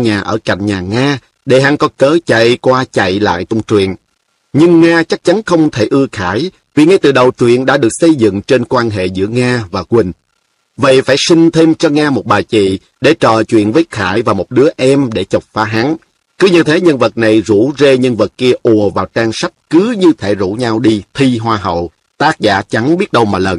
nhà ở cạnh nhà Nga, để hắn có cớ chạy qua chạy lại tung truyền. Nhưng Nga chắc chắn không thể ưa Khải, vì ngay từ đầu truyện đã được xây dựng trên quan hệ giữa Nga và Quỳnh. Vậy phải sinh thêm cho Nga một bà chị để trò chuyện với Khải và một đứa em để chọc phá hắn. Cứ như thế nhân vật này rủ rê nhân vật kia ùa vào trang sách, cứ như thể rủ nhau đi thi hoa hậu, tác giả chẳng biết đâu mà lần.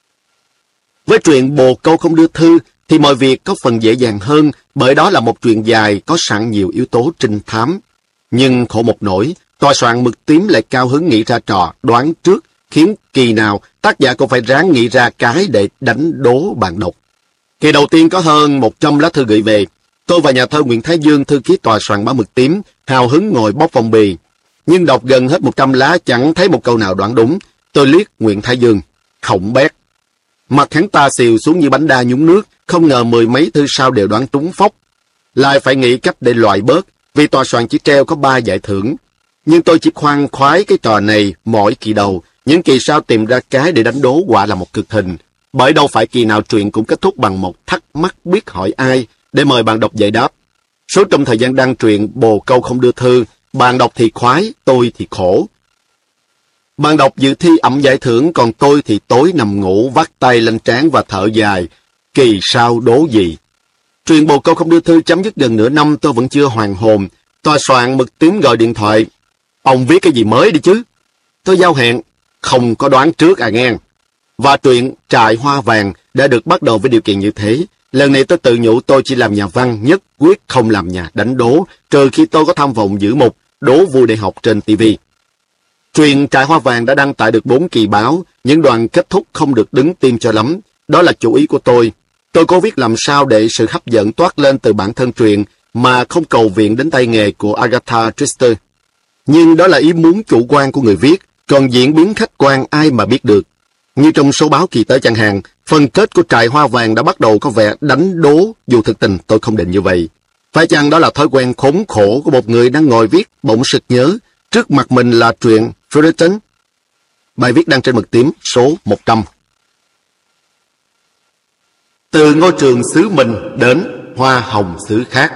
Với truyện Bồ Câu Không Đưa Thư thì mọi việc có phần dễ dàng hơn, bởi đó là một truyện dài có sẵn nhiều yếu tố trinh thám. Nhưng khổ một nỗi, tòa soạn Mực Tím lại cao hứng nghĩ ra trò đoán trước, khiến kỳ nào tác giả cũng phải ráng nghĩ ra cái để đánh đố bạn đọc. Kỳ đầu tiên có hơn 100 lá thư gửi về. Tôi và nhà thơ Nguyễn Thái Dương, thư ký tòa soạn báo Mực Tím, hào hứng ngồi bóc phong bì. Nhưng đọc gần hết 100 lá chẳng thấy một câu nào đoán đúng. Tôi liếc Nguyễn Thái Dương, khổng bét. Mặt hắn ta xìu xuống như bánh đa nhúng nước, không ngờ 10 mấy thư sau đều đoán trúng phóc. Lại phải nghĩ cách để loại bớt, vì tòa soạn chỉ treo có 3 giải thưởng. Nhưng tôi chỉ khoan khoái cái trò này mỗi kỳ đầu, những kỳ sau tìm ra cái để đánh đố quả là một cực hình. Bởi đâu phải kỳ nào truyện cũng kết thúc bằng một thắc mắc biết hỏi ai, để mời bạn đọc giải đáp. Số trong thời gian đăng truyện Bồ Câu Không Đưa Thư, bạn đọc thì khoái, tôi thì khổ. Bạn đọc dự thi ẵm giải thưởng, còn tôi thì tối nằm ngủ, vắt tay lên trán và thở dài. Kỳ sau đố gì? Truyện Bồ Câu Không Đưa Thư chấm dứt gần nửa năm, tôi vẫn chưa hoàn hồn. Tòa soạn Mực Tím gọi điện thoại. Ông viết cái gì mới đi chứ? Tôi giao hẹn. Không có đoán trước à nghe. Và truyện Trại Hoa Vàng đã được bắt đầu với điều kiện như thế. Lần này tôi tự nhủ tôi chỉ làm nhà văn, nhất quyết không làm nhà đánh đố, trừ khi tôi có tham vọng giữ mục đố vui đại học trên TV. Truyện Trại Hoa Vàng đã đăng tải được 4 kỳ báo, những đoạn kết thúc không được đứng tim cho lắm. Đó là chủ ý của tôi. Tôi cố viết làm sao để sự hấp dẫn toát lên từ bản thân truyện mà không cầu viện đến tay nghề của Agatha Christie. Nhưng đó là ý muốn chủ quan của người viết, còn diễn biến khách quan ai mà biết được. Như trong số báo kỳ tới chẳng hạn, phần kết của Trại Hoa Vàng đã bắt đầu có vẻ đánh đố, dù thực tình tôi không định như vậy. Phải chăng đó là thói quen khốn khổ của một người đang ngồi viết bỗng sực nhớ, trước mặt mình là truyện Fullerton? Bài viết đăng trên Mực Tím số 100. Từ ngôi trường xứ mình đến hoa hồng xứ khác.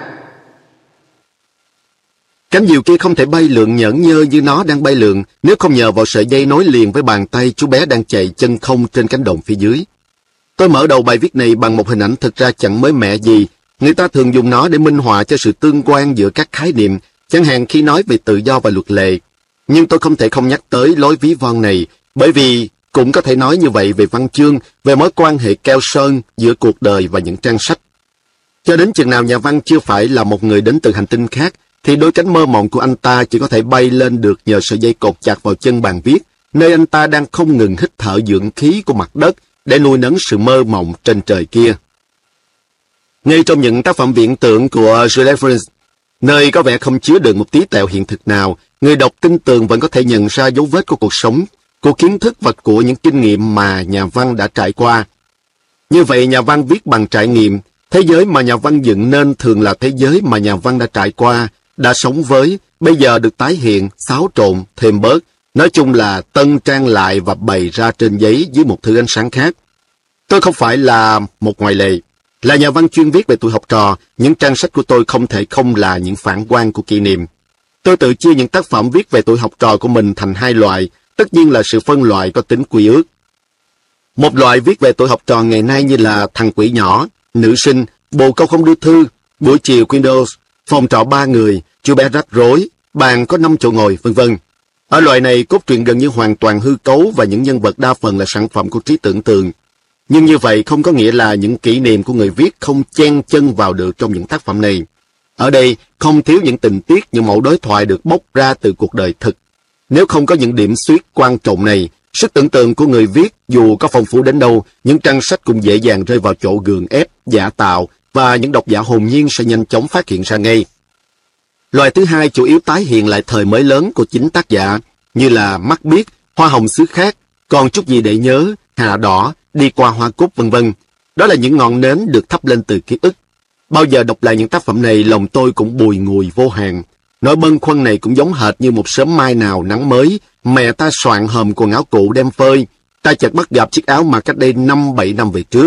Cánh diều kia không thể bay lượn nhởn nhơ như nó đang bay lượn nếu không nhờ vào sợi dây nối liền với bàn tay chú bé đang chạy chân không trên cánh đồng phía dưới. Tôi mở đầu bài viết này bằng một hình ảnh thực ra chẳng mới mẻ gì. Người ta thường dùng nó để minh họa cho sự tương quan giữa các khái niệm, chẳng hạn khi nói về tự do và luật lệ. Nhưng tôi không thể không nhắc tới lối ví von này, bởi vì cũng có thể nói như vậy về văn chương, về mối quan hệ keo sơn giữa cuộc đời và những trang sách. Cho đến chừng nào nhà văn chưa phải là một người đến từ hành tinh khác, thì đôi cánh mơ mộng của anh ta chỉ có thể bay lên được nhờ sợi dây cột chặt vào chân bàn viết, nơi anh ta đang không ngừng hít thở dưỡng khí của mặt đất để nuôi nấng sự mơ mộng trên trời kia. Ngay trong những tác phẩm viễn tưởng của Jules Verne, nơi có vẻ không chứa đựng một tí tẹo hiện thực nào, người đọc tin tường vẫn có thể nhận ra dấu vết của cuộc sống, của kiến thức và của những kinh nghiệm mà nhà văn đã trải qua. Như vậy, nhà văn viết bằng trải nghiệm, thế giới mà nhà văn dựng nên thường là thế giới mà nhà văn đã trải qua, đã sống với, bây giờ được tái hiện, xáo trộn, thêm bớt, nói chung là tân trang lại và bày ra trên giấy dưới một thứ ánh sáng khác. Tôi không phải là một ngoại lệ. Là nhà văn chuyên viết về tuổi học trò, những trang sách của tôi không thể không là những phản quan của kỷ niệm. Tôi tự chia những tác phẩm viết về tuổi học trò của mình thành 2 loại, tất nhiên là sự phân loại có tính quy ước. Một loại viết về tuổi học trò ngày nay như là Thằng Quỷ Nhỏ, Nữ Sinh, Bồ Câu Không Đưa Thư, Buổi Chiều Windows, Phòng Trọ 3 Người, Chú Bé Rắc Rối, Bàn Có 5 Chỗ Ngồi, vân vân. Ở loại này, cốt truyện gần như hoàn toàn hư cấu và những nhân vật đa phần là sản phẩm của trí tưởng tượng. Nhưng như vậy không có nghĩa là những kỷ niệm của người viết không chen chân vào được trong những tác phẩm này. Ở đây không thiếu những tình tiết, những mẫu đối thoại được bóc ra từ cuộc đời thực. Nếu không có những điểm xuyết quan trọng này, sức tưởng tượng của người viết dù có phong phú đến đâu, những trang sách cũng dễ dàng rơi vào chỗ gượng ép, giả tạo và những độc giả hồn nhiên sẽ nhanh chóng phát hiện ra ngay. Loại thứ hai chủ yếu tái hiện lại thời mới lớn của chính tác giả, như là Mắt Biếc, Hoa Hồng Xứ Khác, Còn Chút Gì Để Nhớ, Hạ Đỏ, Đi Qua Hoa Cúc, vân vân. Đó là những ngọn nến được thắp lên từ ký ức. Bao giờ đọc lại những tác phẩm này, lòng tôi cũng bùi ngùi vô hạn. Nỗi bâng khuâng này cũng giống hệt như một sớm mai nào nắng mới, mẹ ta soạn hòm quần áo cũ đem phơi, ta chợt bắt gặp chiếc áo mà cách đây 5-7 năm về trước.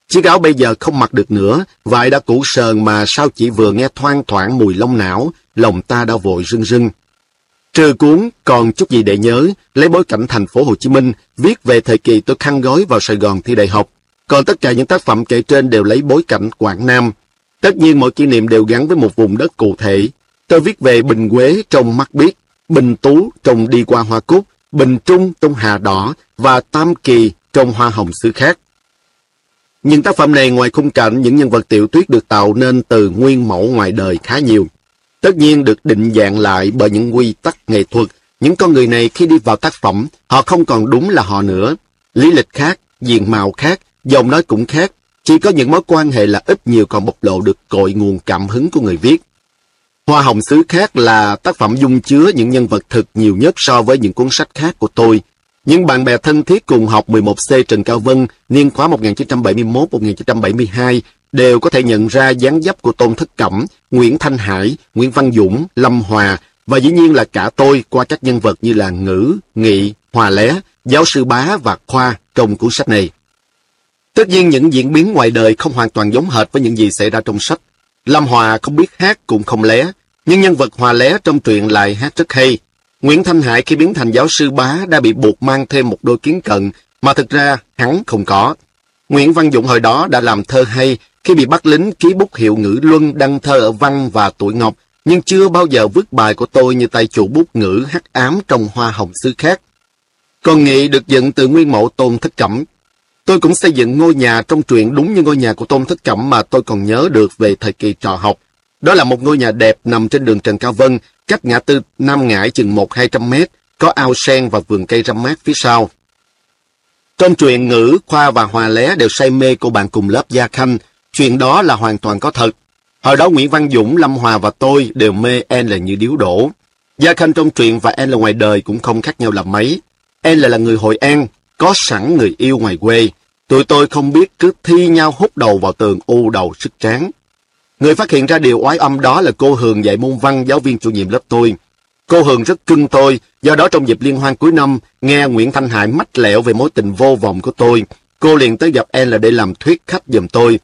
Chiếc áo bây giờ không mặc được nữa, vải đã cũ sờn mà sao chỉ vừa nghe thoang thoảng mùi lông não, lòng ta đã vội rưng rưng. Trừ cuốn Còn chút gì để nhớ, lấy bối cảnh thành phố Hồ Chí Minh, viết về thời kỳ tôi khăn gói vào Sài Gòn thi đại học. Còn tất cả những tác phẩm kể trên đều lấy bối cảnh Quảng Nam. Tất nhiên mỗi kỷ niệm đều gắn với một vùng đất cụ thể. Tôi viết về Bình Quế trong Mắt Biếc, Bình Tú trong Đi qua Hoa Cúc, Bình Trung trong Hà Đỏ và Tam Kỳ trong Hoa Hồng xứ khác. Những tác phẩm này ngoài khung cảnh, những nhân vật tiểu thuyết được tạo nên từ nguyên mẫu ngoài đời khá nhiều. Tất nhiên được định dạng lại bởi những quy tắc nghệ thuật. Những con người này khi đi vào tác phẩm, họ không còn đúng là họ nữa. Lý lịch khác, diện mạo khác, giọng nói cũng khác. Chỉ có những mối quan hệ là ít nhiều còn bộc lộ được cội nguồn cảm hứng của người viết. Hoa Hồng xứ khác là tác phẩm dung chứa những nhân vật thực nhiều nhất so với những cuốn sách khác của tôi. Những bạn bè thân thiết cùng học 11C Trần Cao Vân, niên khóa 1971-1972, đều có thể nhận ra dáng dấp của Tôn Thất Cẩm, Nguyễn Thanh Hải, Nguyễn Văn Dũng, Lâm Hòa, và dĩ nhiên là cả tôi qua các nhân vật như là Ngữ, Nghị, Hòa Lé, Giáo sư Bá và Khoa trong cuốn sách này. Tất nhiên những diễn biến ngoài đời không hoàn toàn giống hệt với những gì xảy ra trong sách. Lâm Hòa không biết hát cũng không lé, nhưng nhân vật Hòa Lé trong truyện lại hát rất hay. Nguyễn Thanh Hải khi biến thành giáo sư Bá đã bị buộc mang thêm một đôi kiến cận, mà thực ra hắn không có. Nguyễn Văn Dũng hồi đó đã làm thơ hay khi bị bắt lính ký bút hiệu Ngữ Luân đăng thơ ở Văn và Tuổi Ngọc, nhưng chưa bao giờ vứt bài của tôi như tay chủ bút Ngữ hắc ám trong Hoa Hồng xứ khác. Còn Nghị được dựng từ nguyên mẫu Tôn Thất Cẩm. Tôi cũng xây dựng ngôi nhà trong truyện đúng như ngôi nhà của Tôn Thất Cẩm mà tôi còn nhớ được về thời kỳ trò học. Đó là một ngôi nhà đẹp nằm trên đường Trần Cao Vân, cách ngã tư Nam Ngãi chừng 100-200 mét, có ao sen và vườn cây râm mát phía sau. Trong truyện Ngữ, Khoa và Hòa Lé đều say mê cô bạn cùng lớp Gia Khanh. Chuyện đó là hoàn toàn có thật. Hồi đó Nguyễn Văn Dũng, Lâm Hòa và tôi đều mê L như điếu đổ. Gia Khanh trong truyện và L ngoài đời cũng không khác nhau là mấy. L là người Hội An, có sẵn người yêu ngoài quê. Tụi tôi không biết cứ thi nhau hút đầu vào tường u đầu sức tráng. Người phát hiện ra điều oái âm đó là cô Hường dạy môn văn, giáo viên chủ nhiệm lớp tôi. Cô Hường rất cưng tôi, do đó trong dịp liên hoan cuối năm, nghe Nguyễn Thanh Hải mách lẻo về mối tình vô vọng của tôi, cô liền tới gặp L để làm thuyết khách giùm tôi.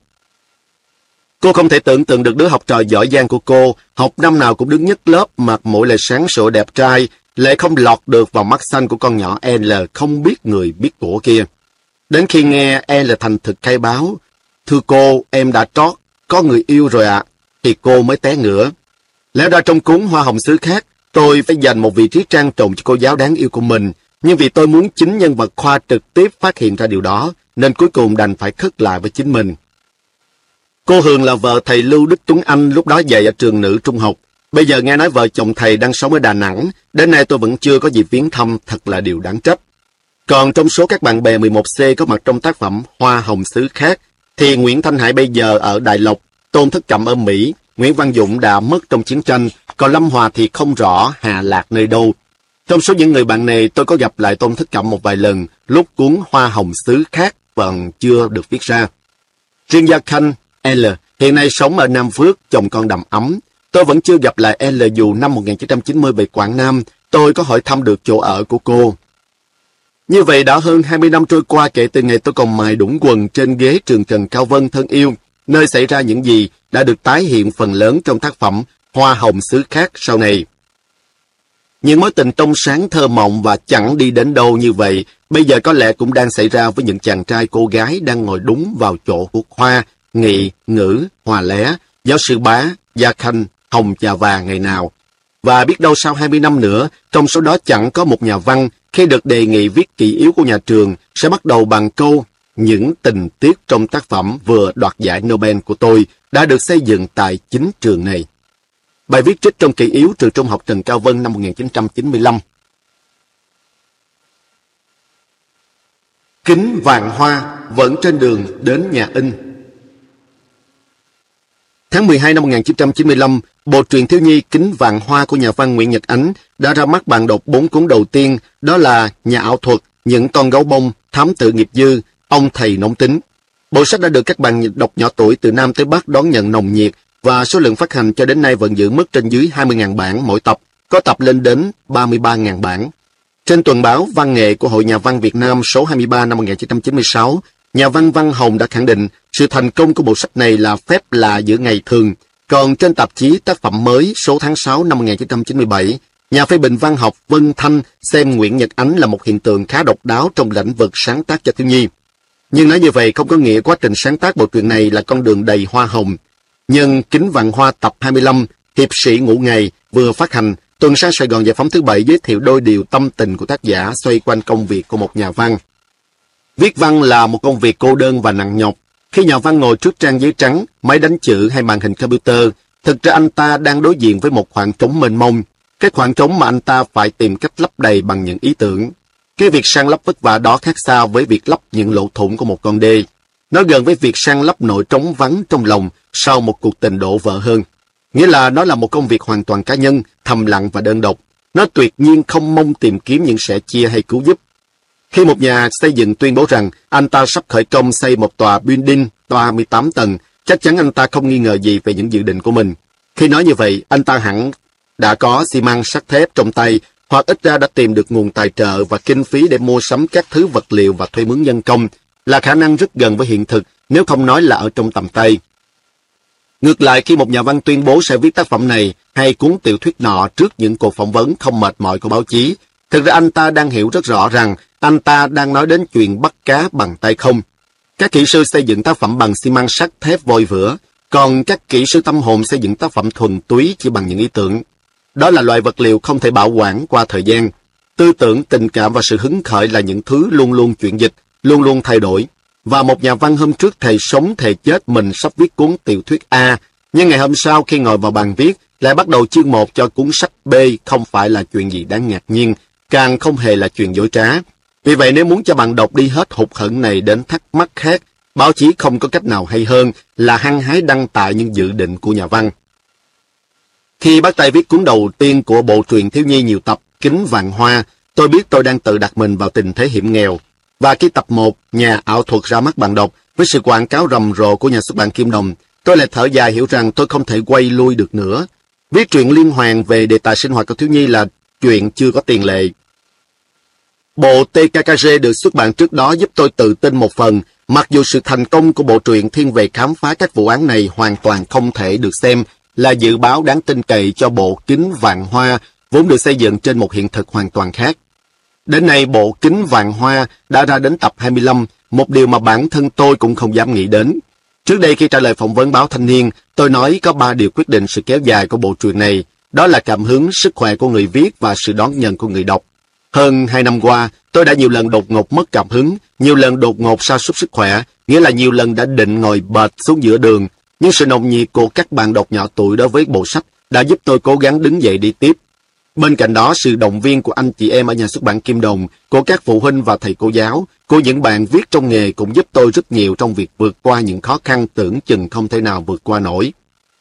Cô không thể tưởng tượng được đứa học trò giỏi giang của cô, học năm nào cũng đứng nhất lớp, mặt mũi lại sáng sủa đẹp trai, lại không lọt được vào mắt xanh của con nhỏ L không biết người biết của kia. Đến khi nghe L thành thực khai báo, thưa cô, em đã trót, có người yêu rồi ạ, thì cô mới té ngửa. Lẽ ra trong cuốn Hoa Hồng xứ khác, tôi phải dành một vị trí trang trọng cho cô giáo đáng yêu của mình, nhưng vì tôi muốn chính nhân vật Khoa trực tiếp phát hiện ra điều đó, nên cuối cùng đành phải khất lại với chính mình. Cô Hường là vợ thầy Lưu Đức Tuấn Anh, lúc đó dạy ở trường nữ trung học. Bây giờ nghe nói vợ chồng thầy đang sống ở Đà Nẵng, đến nay tôi vẫn chưa có dịp viếng thăm, thật là điều đáng trách. Còn trong số các bạn bè 11C có mặt trong tác phẩm Hoa Hồng xứ khác, thì Nguyễn Thanh Hải bây giờ ở Đại Lộc, Tôn Thất Cẩm ở Mỹ, Nguyễn Văn Dũng đã mất trong chiến tranh, còn Lâm Hòa thì không rõ hạ lạc nơi đâu. Trong số những người bạn này, tôi có gặp lại Tôn Thất Cẩm một vài lần, lúc cuốn Hoa Hồng xứ khác vẫn chưa được viết ra. Riêng Gia Khanh, L, hiện nay sống ở Nam Phước, chồng con đầm ấm. Tôi vẫn chưa gặp lại L dù năm 1990 về Quảng Nam, tôi có hỏi thăm được chỗ ở của cô. Như vậy đã hơn 20 năm trôi qua kể từ ngày tôi còn mài đũng quần trên ghế trường Trần Cao Vân thân yêu, nơi xảy ra những gì đã được tái hiện phần lớn trong tác phẩm Hoa Hồng xứ khác sau này. Những mối tình trong sáng thơ mộng và chẳng đi đến đâu như vậy, bây giờ có lẽ cũng đang xảy ra với những chàng trai cô gái đang ngồi đúng vào chỗ của Khoa, Nghị, Ngữ, Hòa Lé, giáo sư Bá, Gia Khanh, Hồng Trà Và ngày nào. Và biết đâu sau 20 năm nữa, trong số đó chẳng có một nhà văn khi được đề nghị viết kỷ yếu của nhà trường sẽ bắt đầu bằng câu những tình tiết trong tác phẩm vừa đoạt giải Nobel của tôi đã được xây dựng tại chính trường này. Bài viết trích trong kỷ yếu trường trung học Trần Cao Vân năm 1995. Kính vàng hoa vẫn trên đường đến nhà in. Tháng 12 năm 1995, bộ truyện thiếu nhi Kính vàng hoa của nhà văn Nguyễn Nhật Ánh đã ra mắt bạn đọc 4 cuốn đầu tiên, đó là Nhà ảo thuật, Những con gấu bông, Thám tử nghiệp dư, Ông thầy nóng tính. Bộ sách đã được các bạn đọc nhỏ tuổi từ Nam tới Bắc đón nhận nồng nhiệt và số lượng phát hành cho đến nay vẫn giữ mức trên dưới 20.000 bản mỗi tập, có tập lên đến 33.000 bản. Trên tuần báo Văn nghệ của Hội Nhà văn Việt Nam số 23 năm 1996, nhà văn Văn Hồng đã khẳng định Sự thành công của bộ sách này là phép lạ giữa ngày thường. Còn trên tạp chí Tác phẩm mới số tháng 6 năm 1997, nhà phê bình văn học Vân Thanh xem Nguyễn Nhật Ánh là một hiện tượng khá độc đáo trong lĩnh vực sáng tác cho thiếu nhi. Nhưng nói như vậy không có nghĩa quá trình sáng tác bộ truyện này là con đường đầy hoa hồng. Nhân Kính Vạn Hoa tập 25, Hiệp sĩ ngủ ngày vừa phát hành, tuần sang Sài Gòn Giải phóng thứ 7 giới thiệu đôi điều tâm tình của tác giả xoay quanh công việc của một nhà văn. Viết văn là một công việc cô đơn và nặng nhọc. Khi nhà văn ngồi trước trang giấy trắng, máy đánh chữ hay màn hình computer, thực ra anh ta đang đối diện với một khoảng trống mênh mông. Cái khoảng trống mà anh ta phải tìm cách lấp đầy bằng những ý tưởng. Cái việc san lấp vất vả đó khác xa với việc lấp những lỗ thủng của một con đê. Nó gần với việc san lấp nỗi trống vắng trong lòng sau một cuộc tình đổ vỡ hơn. Nghĩa là nó là một công việc hoàn toàn cá nhân, thầm lặng và đơn độc. Nó tuyệt nhiên không mong tìm kiếm những sẻ chia hay cứu giúp. Khi một nhà xây dựng tuyên bố rằng anh ta sắp khởi công xây một tòa building 38 tầng, chắc chắn anh ta không nghi ngờ gì về những dự định của mình. Khi nói như vậy, anh ta hẳn đã có xi măng sắt thép trong tay, hoặc ít ra đã tìm được nguồn tài trợ và kinh phí để mua sắm các thứ vật liệu và thuê mướn nhân công, là khả năng rất gần với hiện thực, nếu không nói là ở trong tầm tay. Ngược lại, khi một nhà văn tuyên bố sẽ viết tác phẩm này hay cuốn tiểu thuyết nọ trước những cuộc phỏng vấn không mệt mỏi của báo chí, thực ra anh ta đang hiểu rất rõ rằng anh ta đang nói đến chuyện bắt cá bằng tay không. Các kỹ sư xây dựng tác phẩm bằng xi măng sắt thép vôi vữa, còn các kỹ sư tâm hồn xây dựng tác phẩm thuần túy chỉ bằng những ý tưởng. Đó là loại vật liệu không thể bảo quản qua thời gian. Tư tưởng, tình cảm và sự hứng khởi là những thứ luôn luôn chuyển dịch, luôn luôn thay đổi. Và một nhà văn hôm trước thề sống thề chết mình sắp viết cuốn tiểu thuyết A, nhưng ngày hôm sau khi ngồi vào bàn viết, lại bắt đầu chương 1 cho cuốn sách B không phải là chuyện gì đáng ngạc nhiên, càng không hề là chuyện dối trá. Vì vậy nếu muốn cho bạn đọc đi hết hụt hẫng này đến thắc mắc khác, báo chí không có cách nào hay hơn là hăng hái đăng tải những dự định của nhà văn. Khi bắt tay viết cuốn đầu tiên của bộ truyện thiếu nhi nhiều tập Kính Vạn Hoa, tôi biết tôi đang tự đặt mình vào tình thế hiểm nghèo. Và khi tập 1, nhà ảo thuật ra mắt bạn đọc, với sự quảng cáo rầm rộ của nhà xuất bản Kim Đồng, tôi lại thở dài hiểu rằng tôi không thể quay lui được nữa. Viết truyện liên hoàn về đề tài sinh hoạt của thiếu nhi là chuyện chưa có tiền lệ. Bộ TKKG được xuất bản trước đó giúp tôi tự tin một phần, mặc dù sự thành công của bộ truyện thiên về khám phá các vụ án này hoàn toàn không thể được xem là dự báo đáng tin cậy cho bộ Kính Vạn Hoa, vốn được xây dựng trên một hiện thực hoàn toàn khác. Đến nay, bộ Kính Vạn Hoa đã ra đến tập 25, một điều mà bản thân tôi cũng không dám nghĩ đến. Trước đây khi trả lời phỏng vấn báo Thanh niên, tôi nói có 3 điều quyết định sự kéo dài của bộ truyện này, đó là cảm hứng, sức khỏe của người viết và sự đón nhận của người đọc. Hơn 2 năm qua, tôi đã nhiều lần đột ngột mất cảm hứng, nhiều lần đột ngột sa sút sức khỏe, nghĩa là nhiều lần đã định ngồi bệt xuống giữa đường, nhưng sự nồng nhiệt của các bạn đọc nhỏ tuổi đối với bộ sách đã giúp tôi cố gắng đứng dậy đi tiếp. Bên cạnh đó, sự động viên của anh chị em ở nhà xuất bản Kim Đồng, của các phụ huynh và thầy cô giáo, của những bạn viết trong nghề cũng giúp tôi rất nhiều trong việc vượt qua những khó khăn tưởng chừng không thể nào vượt qua nổi.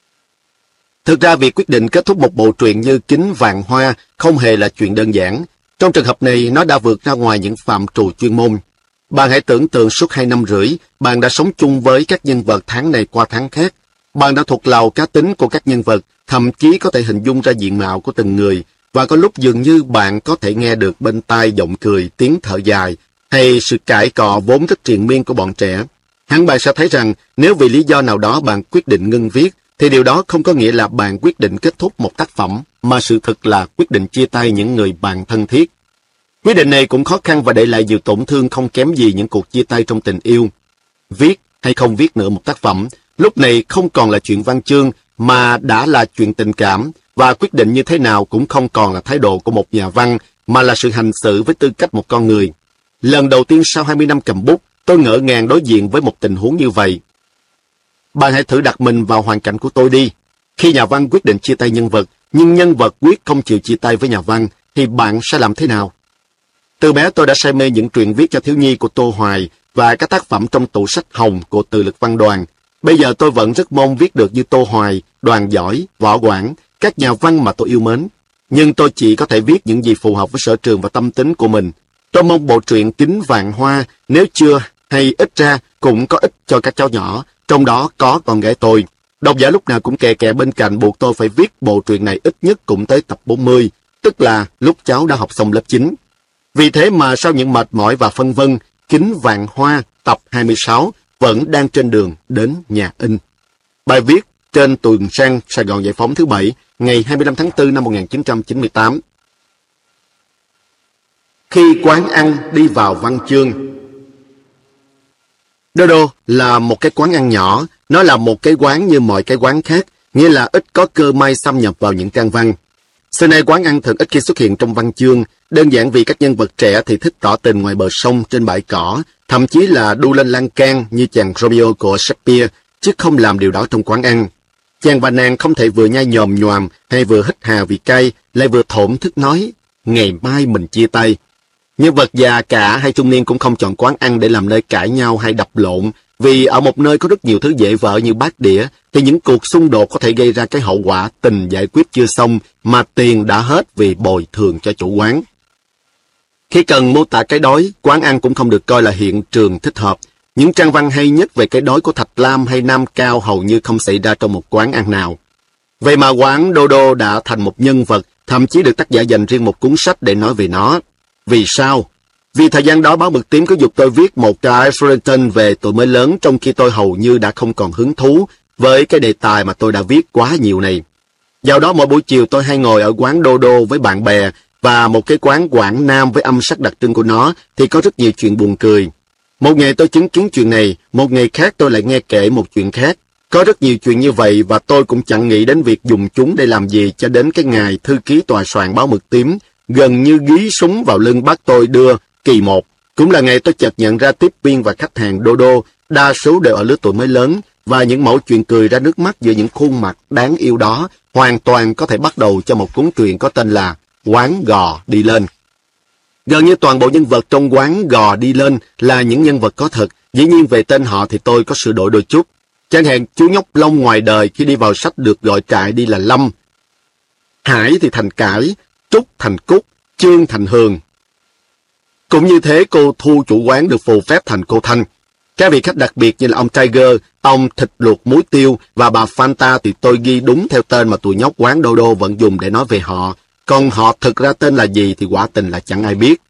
Thực ra, việc quyết định kết thúc một bộ truyện như Kính Vạn Hoa không hề là chuyện đơn giản. Trong trường hợp này, nó đã vượt ra ngoài những phạm trù chuyên môn. Bạn hãy tưởng tượng suốt 2 năm rưỡi, bạn đã sống chung với các nhân vật tháng này qua tháng khác. Bạn đã thuộc lầu cá tính của các nhân vật, thậm chí có thể hình dung ra diện mạo của từng người, và có lúc dường như bạn có thể nghe được bên tai giọng cười, tiếng thở dài, hay sự cãi cọ vốn rất triền miên của bọn trẻ. Hẳn bạn sẽ thấy rằng nếu vì lý do nào đó bạn quyết định ngưng viết, thì điều đó không có nghĩa là bạn quyết định kết thúc một tác phẩm, mà sự thực là quyết định chia tay những người bạn thân thiết. Quyết định này cũng khó khăn và để lại nhiều tổn thương không kém gì những cuộc chia tay trong tình yêu. Viết hay không viết nữa một tác phẩm, lúc này không còn là chuyện văn chương, mà đã là chuyện tình cảm, và quyết định như thế nào cũng không còn là thái độ của một nhà văn, mà là sự hành xử với tư cách một con người. Lần đầu tiên sau 20 năm cầm bút, tôi ngỡ ngàng đối diện với một tình huống như vậy. Bạn hãy thử đặt mình vào hoàn cảnh của tôi đi. Khi nhà văn quyết định chia tay nhân vật, nhưng nhân vật quyết không chịu chia tay với nhà văn, thì bạn sẽ làm thế nào? Từ bé tôi đã say mê những truyện viết cho thiếu nhi của Tô Hoài và các tác phẩm trong tủ sách hồng của Từ Lực Văn Đoàn. Bây giờ tôi vẫn rất mong viết được như Tô Hoài, Đoàn Giỏi, Võ Quảng, các nhà văn mà tôi yêu mến. Nhưng tôi chỉ có thể viết những gì phù hợp với sở trường và tâm tính của mình. Tôi mong bộ truyện Kính Vạn Hoa, nếu chưa hay ít ra, cũng có ích cho các cháu nhỏ, trong đó có con gái tôi. Độc giả lúc nào cũng kè kè bên cạnh buộc tôi phải viết bộ truyện này ít nhất cũng tới tập 40, tức là lúc cháu đã học xong lớp 9. Vì thế mà sau những mệt mỏi và phân vân, Kính Vạn Hoa tập 26 vẫn đang trên đường đến nhà in. Bài viết trên tuần san Sài Gòn Giải phóng thứ Bảy, ngày 25 tháng 4 năm 1998. Khi quán ăn đi vào văn chương. Dodo là một cái quán ăn nhỏ, nó là một cái quán như mọi cái quán khác, nghĩa là ít có cơ may xâm nhập vào những trang văn. Xưa nay quán ăn thường ít khi xuất hiện trong văn chương, đơn giản vì các nhân vật trẻ thì thích tỏ tình ngoài bờ sông, trên bãi cỏ, thậm chí là đu lên lan can như chàng Romeo của Shakespeare, chứ không làm điều đó trong quán ăn. Chàng và nàng không thể vừa nhai nhòm nhòm hay vừa hít hà vì cay, lại vừa thổn thức nói, ngày mai mình chia tay. Nhân vật già cả hay trung niên cũng không chọn quán ăn để làm nơi cãi nhau hay đập lộn, vì ở một nơi có rất nhiều thứ dễ vỡ như bát đĩa, thì những cuộc xung đột có thể gây ra cái hậu quả tình giải quyết chưa xong mà tiền đã hết vì bồi thường cho chủ quán. Khi cần mô tả cái đói, quán ăn cũng không được coi là hiện trường thích hợp. Những trang văn hay nhất về cái đói của Thạch Lam hay Nam Cao hầu như không xảy ra trong một quán ăn nào. Vậy mà quán Dodo đã thành một nhân vật, thậm chí được tác giả dành riêng một cuốn sách để nói về nó. Vì sao? Vì thời gian đó báo Mực Tím có giục tôi viết một cái Fullerton về tuổi mới lớn, trong khi tôi hầu như đã không còn hứng thú với cái đề tài mà tôi đã viết quá nhiều này. Vào đó mỗi buổi chiều tôi hay ngồi ở quán Dodo với bạn bè, và một cái quán Quảng Nam với âm sắc đặc trưng của nó thì có rất nhiều chuyện buồn cười. Một ngày tôi chứng kiến chuyện này, một ngày khác tôi lại nghe kể một chuyện khác. Có rất nhiều chuyện như vậy và tôi cũng chẳng nghĩ đến việc dùng chúng để làm gì cho đến cái ngày thư ký tòa soạn báo Mực Tím gần như gí súng vào lưng bác tôi đưa kỳ 1. Cũng là ngày tôi chợt nhận ra tiếp viên và khách hàng Dodo đa số đều ở lứa tuổi mới lớn, và những mẫu chuyện cười ra nước mắt giữa những khuôn mặt đáng yêu đó hoàn toàn có thể bắt đầu cho một cuốn truyện có tên là Quán Gò Đi Lên. Gần như toàn bộ nhân vật trong Quán Gò Đi Lên là những nhân vật có thật, dĩ nhiên về tên họ thì tôi có sửa đổi đôi chút. Chẳng hạn chú nhóc Long ngoài đời khi đi vào sách được gọi trại đi là Lâm, Hải thì thành Cải, Trúc thành Cúc, Chương thành Hường. Cũng như thế cô Thu chủ quán được phù phép thành cô Thanh. Các vị khách đặc biệt như là ông Tiger, ông Thịt Luộc Muối Tiêu và bà Fanta thì tôi ghi đúng theo tên mà tụi nhóc quán Dodo vẫn dùng để nói về họ. Còn họ thực ra tên là gì thì quả tình là chẳng ai biết.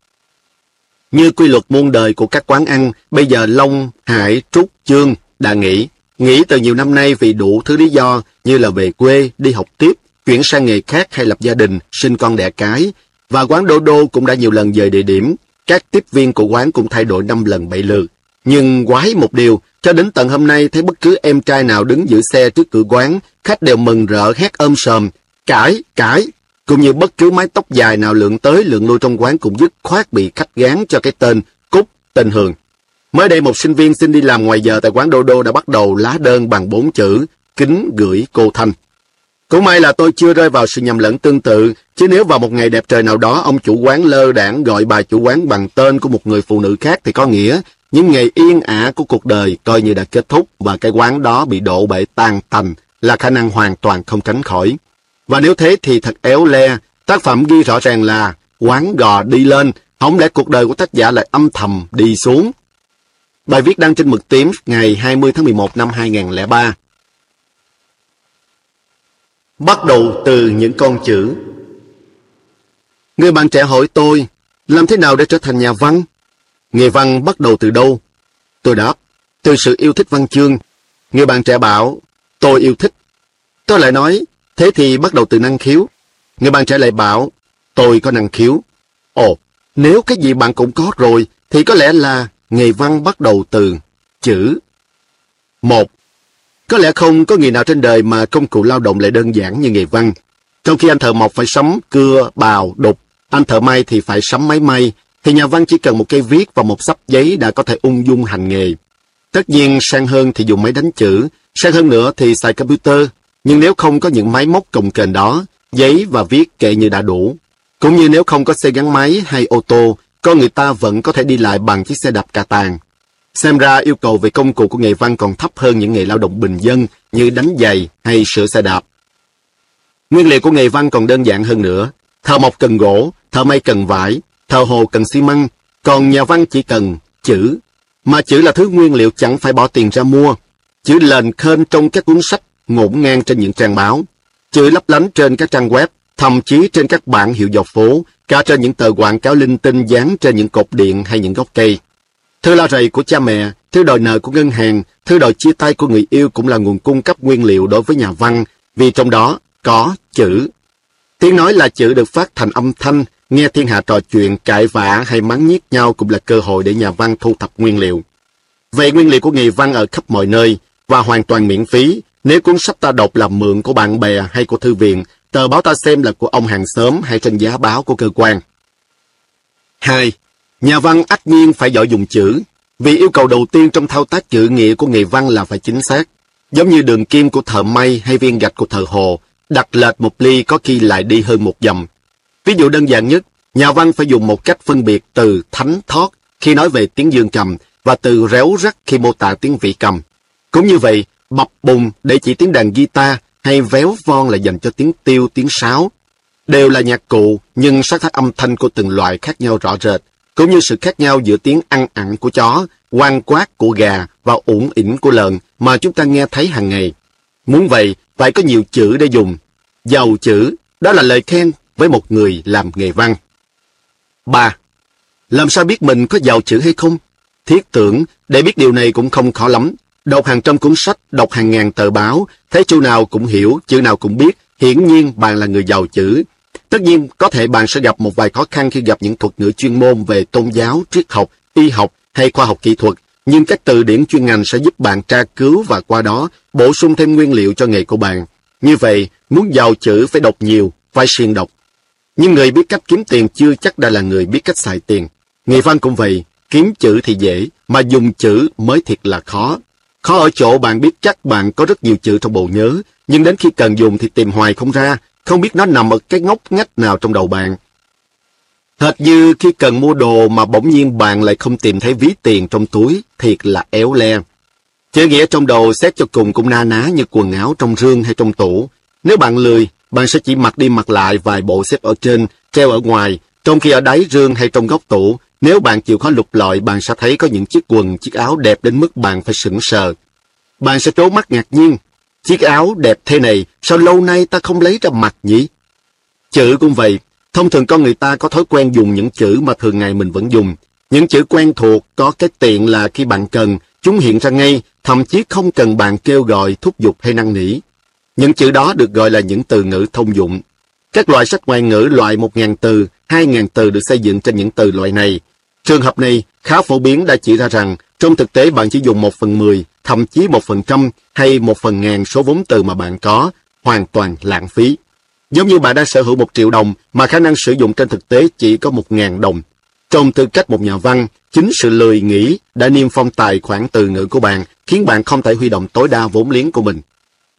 Như quy luật muôn đời của các quán ăn, bây giờ Long, Hải, Trúc, Chương đã nghỉ. Nghỉ từ nhiều năm nay vì đủ thứ lý do như là về quê, đi học tiếp, chuyển sang nghề khác hay lập gia đình, sinh con đẻ cái. Và quán Dodo cũng đã nhiều lần dời địa điểm. Các tiếp viên của quán cũng thay đổi 5 lần 7 lượt. Nhưng quái một điều, cho đến tận hôm nay thấy bất cứ em trai nào đứng giữ xe trước cửa quán, khách đều mừng rỡ hét ôm sòm, cãi, cãi. Cũng như bất cứ mái tóc dài nào lượn tới lượn lui trong quán cũng dứt khoát bị khách gán cho cái tên Cúc, tên Hường. Mới đây một sinh viên xin đi làm ngoài giờ tại quán Dodo đã bắt đầu lá đơn bằng 4 chữ, kính gửi cô Thanh. Cũng may là tôi chưa rơi vào sự nhầm lẫn tương tự, chứ nếu vào một ngày đẹp trời nào đó ông chủ quán lơ đãng gọi bà chủ quán bằng tên của một người phụ nữ khác thì có nghĩa những ngày yên ả của cuộc đời coi như đã kết thúc và cái quán đó bị đổ bể tan tành là khả năng hoàn toàn không tránh khỏi. Và nếu thế thì thật éo le, tác phẩm ghi rõ ràng là Quán Gò Đi Lên, không lẽ cuộc đời của tác giả lại âm thầm đi xuống. Bài viết đăng trên Mực Tím ngày 20 tháng 11 năm 2003. Bắt đầu từ những con chữ. Người bạn trẻ hỏi tôi, làm thế nào để trở thành nhà văn? Nghề văn bắt đầu từ đâu? Tôi đáp, từ sự yêu thích văn chương. Người bạn trẻ bảo, tôi yêu thích. Tôi lại nói, thế thì bắt đầu từ năng khiếu. Người bạn trẻ lại bảo, tôi có năng khiếu. Ồ, nếu cái gì bạn cũng có rồi, thì có lẽ là nghề văn bắt đầu từ chữ. 1. Có lẽ không có nghề nào trên đời mà công cụ lao động lại đơn giản như nghề văn. Trong khi anh thợ mộc phải sắm cưa, bào, đục, anh thợ may thì phải sắm máy may, thì nhà văn chỉ cần một cây viết và một xấp giấy đã có thể ung dung hành nghề. Tất nhiên sang hơn thì dùng máy đánh chữ, sang hơn nữa thì xài computer, nhưng nếu không có những máy móc cồng kềnh đó, giấy và viết kệ như đã đủ. Cũng như nếu không có xe gắn máy hay ô tô, con người ta vẫn có thể đi lại bằng chiếc xe đạp cà tàng. Xem ra yêu cầu về công cụ của nghề văn còn thấp hơn những nghề lao động bình dân như đánh giày hay sửa xe đạp. Nguyên liệu của nghề văn còn đơn giản hơn nữa. Thợ mộc cần gỗ, thợ may cần vải, thợ hồ cần xi măng, còn nhà văn chỉ cần chữ. Mà chữ là thứ nguyên liệu chẳng phải bỏ tiền ra mua. Chữ lền khênh trong các cuốn sách ngổn ngang trên những trang báo. Chữ lấp lánh trên các trang web, thậm chí trên các bảng hiệu dọc phố, cả trên những tờ quảng cáo linh tinh dán trên những cột điện hay những gốc cây. Thư la rầy của cha mẹ, thư đòi nợ của ngân hàng, thư đòi chia tay của người yêu cũng là nguồn cung cấp nguyên liệu đối với nhà văn, vì trong đó có chữ. Tiếng nói là chữ được phát thành âm thanh, nghe thiên hạ trò chuyện, cãi vã hay mắng nhiếc nhau cũng là cơ hội để nhà văn thu thập nguyên liệu. Vậy nguyên liệu của nghề văn ở khắp mọi nơi và hoàn toàn miễn phí. Nếu cuốn sách ta đọc là mượn của bạn bè hay của thư viện, tờ báo ta xem là của ông hàng xóm hay trên giá báo của cơ quan. 2. Nhà văn ắt nhiên phải giỏi dùng chữ, vì yêu cầu đầu tiên trong thao tác chữ nghĩa của nghề văn là phải chính xác. Giống như đường kim của thợ may hay viên gạch của thợ hồ, đặt lệch một ly có khi lại đi hơn một dặm. Ví dụ đơn giản nhất, nhà văn phải dùng một cách phân biệt từ thánh thót khi nói về tiếng dương cầm và từ réo rắt khi mô tả tiếng vĩ cầm. Cũng như vậy, bập bùng để chỉ tiếng đàn guitar hay véo von là dành cho tiếng tiêu, tiếng sáo. Đều là nhạc cụ, nhưng sắc thái âm thanh của từng loại khác nhau rõ rệt, cũng như sự khác nhau giữa tiếng ăn ẳng của chó, oan quát của gà và uổng ỉn của lợn mà chúng ta nghe thấy hàng ngày. Muốn vậy, phải có nhiều chữ để dùng. Giàu chữ, đó là lời khen với một người làm nghề văn. 3. Làm sao biết mình có giàu chữ hay không? Thiết tưởng, để biết điều này cũng không khó lắm. Đọc hàng trăm cuốn sách, đọc hàng ngàn tờ báo, thấy chữ nào cũng hiểu, chữ nào cũng biết, hiển nhiên bạn là người giàu chữ. Tất nhiên, có thể bạn sẽ gặp một vài khó khăn khi gặp những thuật ngữ chuyên môn về tôn giáo, triết học, y học hay khoa học kỹ thuật, nhưng các từ điển chuyên ngành sẽ giúp bạn tra cứu và qua đó bổ sung thêm nguyên liệu cho nghề của bạn. Như vậy, muốn giàu chữ phải đọc nhiều, phải siêng đọc. Nhưng người biết cách kiếm tiền chưa chắc đã là người biết cách xài tiền. Nghề văn cũng vậy, kiếm chữ thì dễ, mà dùng chữ mới thiệt là khó. Khó ở chỗ bạn biết chắc bạn có rất nhiều chữ trong bộ nhớ, nhưng đến khi cần dùng thì tìm hoài không ra, không biết nó nằm ở cái ngóc ngách nào trong đầu bạn. Hệt như khi cần mua đồ mà bỗng nhiên bạn lại không tìm thấy ví tiền trong túi, thiệt là éo le. Chữ nghĩa trong đầu xét cho cùng cũng na ná như quần áo trong rương hay trong tủ. Nếu bạn lười, bạn sẽ chỉ mặc đi mặc lại vài bộ xếp ở trên, treo ở ngoài, trong khi ở đáy rương hay trong góc tủ. Nếu bạn chịu khó lục lọi, bạn sẽ thấy có những chiếc quần, chiếc áo đẹp đến mức bạn phải sững sờ. Bạn sẽ trố mắt ngạc nhiên. Chiếc áo đẹp thế này, sao lâu nay ta không lấy ra mặc nhỉ? Chữ cũng vậy. Thông thường con người ta có thói quen dùng những chữ mà thường ngày mình vẫn dùng. Những chữ quen thuộc có cái tiện là khi bạn cần, chúng hiện ra ngay, thậm chí không cần bạn kêu gọi, thúc giục hay năn nỉ. Những chữ đó được gọi là những từ ngữ thông dụng. Các loại sách ngoại ngữ loại 1.000 từ, 2.000 từ được xây dựng trên những từ loại này. Trường hợp này khá phổ biến đã chỉ ra rằng trong thực tế bạn chỉ dùng 1/10, thậm chí 1% hay 1/1000 số vốn từ mà bạn có, hoàn toàn lãng phí. Giống như bạn đang sở hữu 1 triệu đồng mà khả năng sử dụng trên thực tế chỉ có 1.000 đồng. Trong tư cách một nhà văn, chính sự lười nghĩ đã niêm phong tài khoản từ ngữ của bạn, khiến bạn không thể huy động tối đa vốn liếng của mình.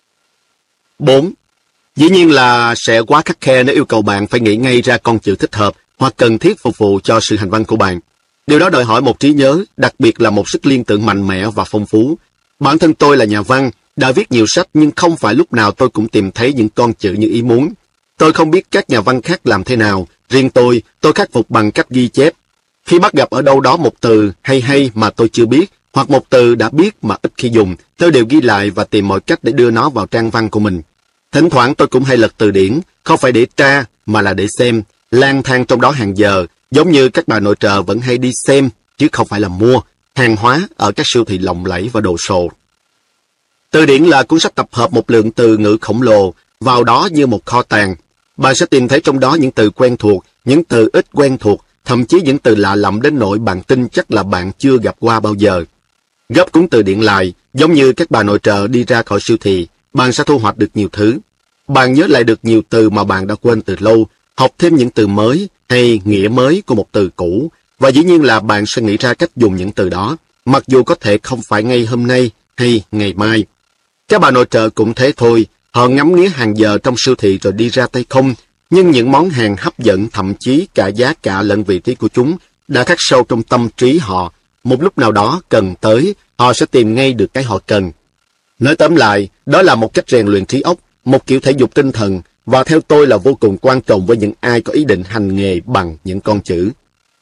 4. Dĩ nhiên là sẽ quá khắt khe nếu yêu cầu bạn phải nghĩ ngay ra con chữ thích hợp hoặc cần thiết phục vụ cho sự hành văn của bạn. Điều đó đòi hỏi một trí nhớ, đặc biệt là một sức liên tưởng mạnh mẽ và phong phú. Bản thân tôi là nhà văn, đã viết nhiều sách nhưng không phải lúc nào tôi cũng tìm thấy những con chữ như ý muốn. Tôi không biết các nhà văn khác làm thế nào, riêng tôi khắc phục bằng cách ghi chép. Khi bắt gặp ở đâu đó một từ hay mà tôi chưa biết, hoặc một từ đã biết mà ít khi dùng, tôi đều ghi lại và tìm mọi cách để đưa nó vào trang văn của mình. Thỉnh thoảng tôi cũng hay lật từ điển, không phải để tra mà là để xem, lang thang trong đó hàng giờ, giống như các bà nội trợ vẫn hay đi xem, chứ không phải là mua, hàng hóa ở các siêu thị lộng lẫy và đồ sộ. Từ điển là cuốn sách tập hợp một lượng từ ngữ khổng lồ, vào đó như một kho tàng. Bạn sẽ tìm thấy trong đó những từ quen thuộc, những từ ít quen thuộc, thậm chí những từ lạ lẫm đến nỗi bạn tin chắc là bạn chưa gặp qua bao giờ. Gấp cuốn từ điển lại, giống như các bà nội trợ đi ra khỏi siêu thị, bạn sẽ thu hoạch được nhiều thứ. Bạn nhớ lại được nhiều từ mà bạn đã quên từ lâu, học thêm những từ mới hay nghĩa mới của một từ cũ, và dĩ nhiên là bạn sẽ nghĩ ra cách dùng những từ đó, mặc dù có thể không phải ngay hôm nay hay ngày mai. Các bà nội trợ cũng thế thôi, họ ngắm nghía hàng giờ trong siêu thị rồi đi ra tay không, nhưng những món hàng hấp dẫn thậm chí cả giá cả lẫn vị trí của chúng đã khắc sâu trong tâm trí họ. Một lúc nào đó cần tới, họ sẽ tìm ngay được cái họ cần. Nói tóm lại, đó là một cách rèn luyện trí óc, một kiểu thể dục tinh thần, và theo tôi là vô cùng quan trọng với những ai có ý định hành nghề bằng những con chữ.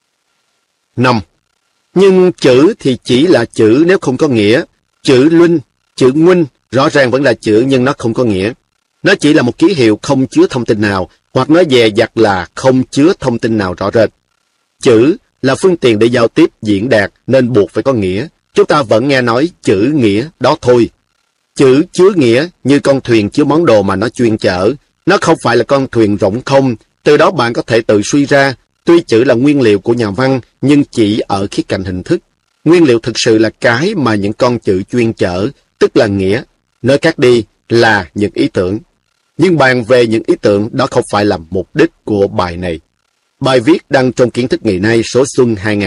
5. Nhưng chữ thì chỉ là chữ nếu không có nghĩa. Chữ Linh, chữ Nguyên rõ ràng vẫn là chữ nhưng nó không có nghĩa. Nó chỉ là một ký hiệu không chứa thông tin nào, hoặc nói dè dặt là không chứa thông tin nào rõ rệt. Chữ là phương tiện để giao tiếp diễn đạt nên buộc phải có nghĩa. Chúng ta vẫn nghe nói chữ nghĩa đó thôi. Chữ chứa nghĩa như con thuyền chứa món đồ mà nó chuyên chở. Nó không phải là con thuyền rỗng không. Từ đó bạn có thể tự suy ra, tuy chữ là nguyên liệu của nhà văn, nhưng chỉ ở khía cạnh hình thức. Nguyên liệu thực sự là cái mà những con chữ chuyên chở, tức là nghĩa. Nói khác đi là những ý tưởng. Nhưng bàn về những ý tưởng, đó không phải là mục đích của bài này. Bài viết đăng trong Kiến thức ngày nay số xuân 2000.